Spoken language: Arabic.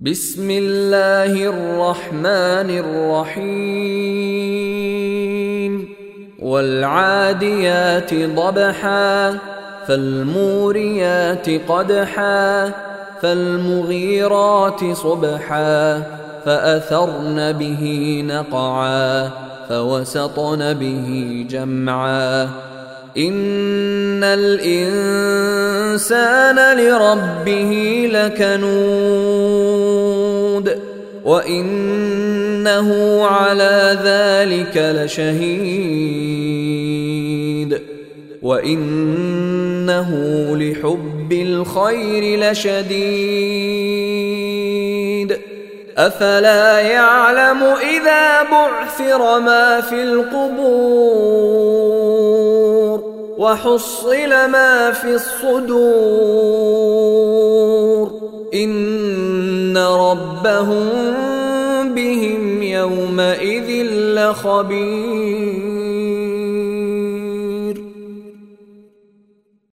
بسم الله الرحمن الرحيم والعاديات ضبحا فالموريات قدحا فالمغيرات صبحا فأثرن به نقعا فوسطن به جمعا إن الإنسان لربه لكنود وإنه على ذلك لشهيد وإنه لحب الخير لشديد أفلا يعلم إذا بعثر ما في القبور وحصل ما في الصدور إن ربهم بهم يومئذ لخبير.